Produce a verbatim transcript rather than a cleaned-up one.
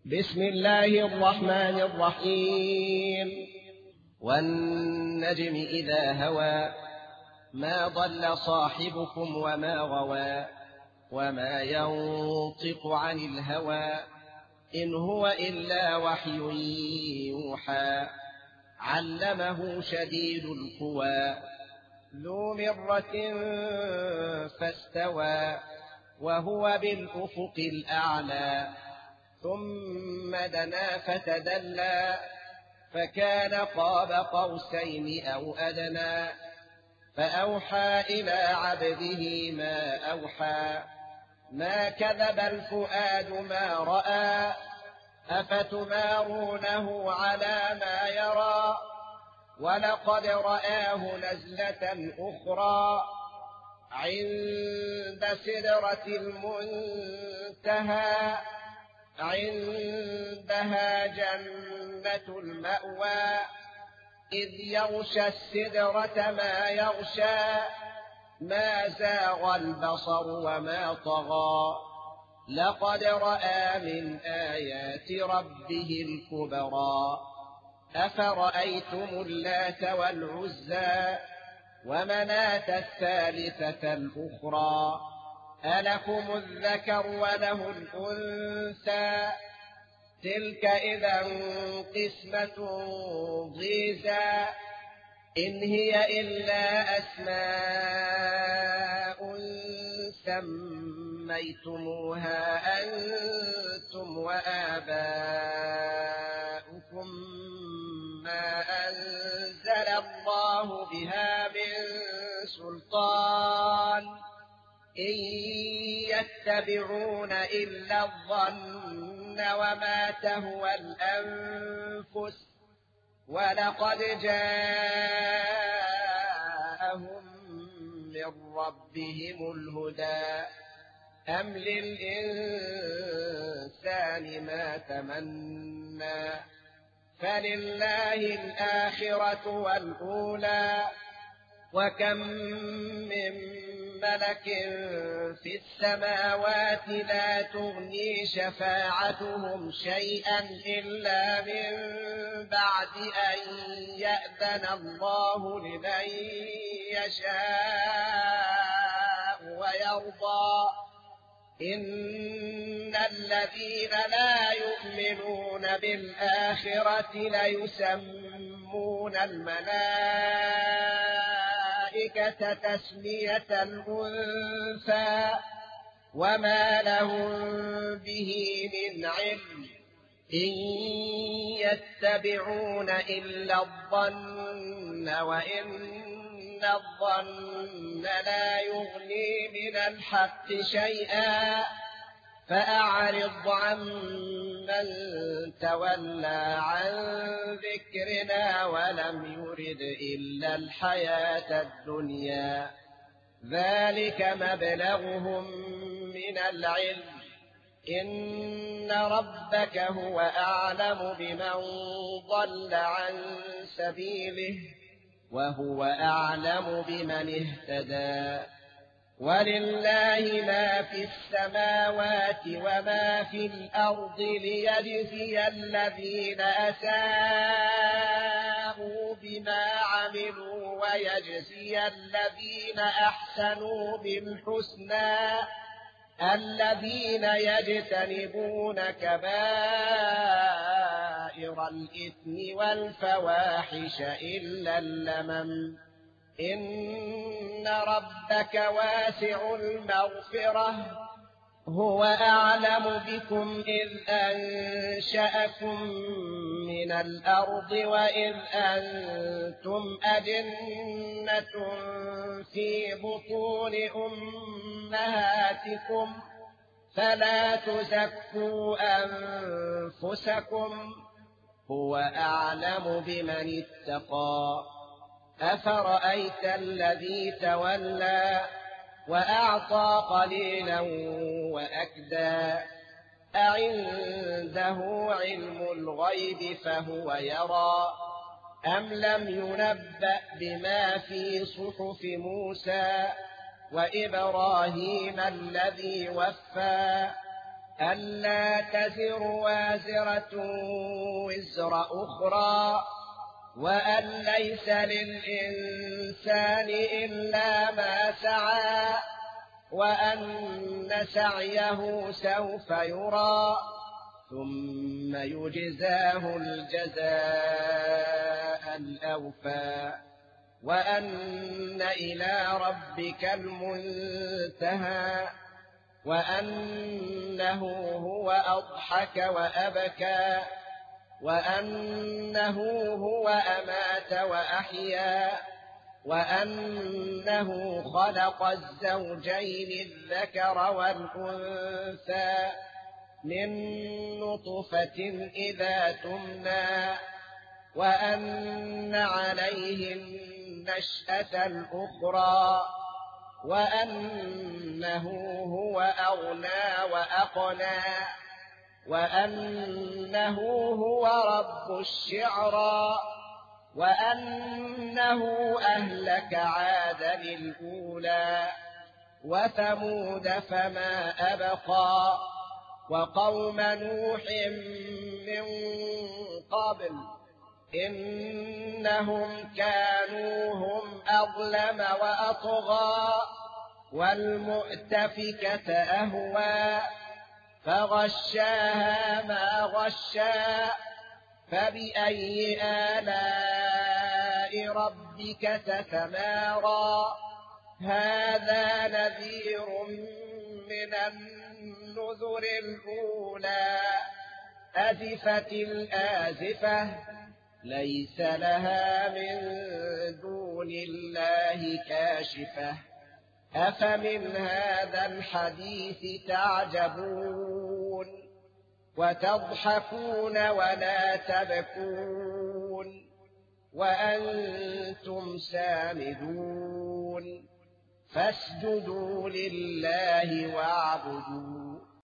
بسم الله الرحمن الرحيم. والنجم إذا هوى ما ضل صاحبكم وما غوى وما ينطق عن الهوى إن هو إلا وحي يوحى علمه شديد القوى ذو مرة فاستوى وهو بالأفق الأعلى ثم دنا فتدلى فكان قاب قوسين أو أدنى فأوحى إلى عبده ما أوحى ما كذب الفؤاد ما رأى أفتمارونه على ما يرى ولقد رآه نزلة أخرى عند سدرة المنتهى عندها جنة المأوى إذ يغشى السدرة ما يغشى ما زاغ البصر وما طغى لقد رأى من آيات ربه الكبرى أفرأيتم اللات والعزى ومناة الثالثة الأخرى ألكم الذكر وله الأنثى تلك إذا قسمة ضيزى إن هي إلا أسماء سميتموها أنتم وآباؤكم ما أنزل الله بها من سلطان إن يتبعون إلا الظن وما تهوى الأنفس ولقد جاءهم من ربهم الهدى أم للإنسان ما تمنى فلله الآخرة والأولى وكم من ملك في السماوات لا تغني شفاعتهم شيئا إلا من بعد أن يأذن الله لمن يشاء ويرضى إن الذين لا يؤمنون بالآخرة ليسمون الملائكة تسمية الأنثى وما لهم به من علم إن يتبعون إلا الظن وإن الظن لا يغني من الحق شيئا فأعرض عمن تولى عن ذكرنا ولم يرد إلا الحياة الدنيا ذلك مبلغهم من العلم إن ربك هو أعلم بمن ضل عن سبيله وهو أعلم بمن اهتدى ولله ما في السماوات وما في الأرض ليجزي الذين أساءوا بما عملوا ويجزي الذين أحسنوا بالحسنى الذين يجتنبون كبائر الإثم والفواحش إلا اللمم إن ربك واسع المغفرة هو أعلم بكم إذ أنشأكم من الأرض وإذ أنتم أجنة في بطون أمهاتكم فلا تزكوا أنفسكم هو أعلم بمن اتقى أفرأيت الذي تولى وأعطى قليلا وأكدى أعنده علم الغيب فهو يرى أم لم ينبأ بما في صحف موسى وإبراهيم الذي وفى ألا تزر وازرة وزر أخرى وأن ليس للإنسان إلا ما سعى وأن سعيه سوف يرى ثم يجزاه الجزاء الأوفى وأن إلى ربك المنتهى وأنه هو أضحك وأبكى وأنه هو أمات وأحيا وأنه خلق الزوجين الذكر والأنثى من نطفة إذا تمنى وأن عليه النشأة الأخرى وأنه هو أغنى وأقنى وأنه هو رب الشعرى وأنه أهلك عادا الأولى وثمود فما أبقى وقوم نوح من قبل إنهم كانوا هم أظلم وأطغى والمؤتفكة أهوى فغشاها ما غشا فبأي آلاء ربك تتمارى هذا نذير من النذر الأولى أزفت الآزفة ليس لها من دون الله كاشفة أفمن هذا الحديث تعجبون وتضحكون ولا تبكون وأنتم سامدون فاسجدوا لله واعبدوا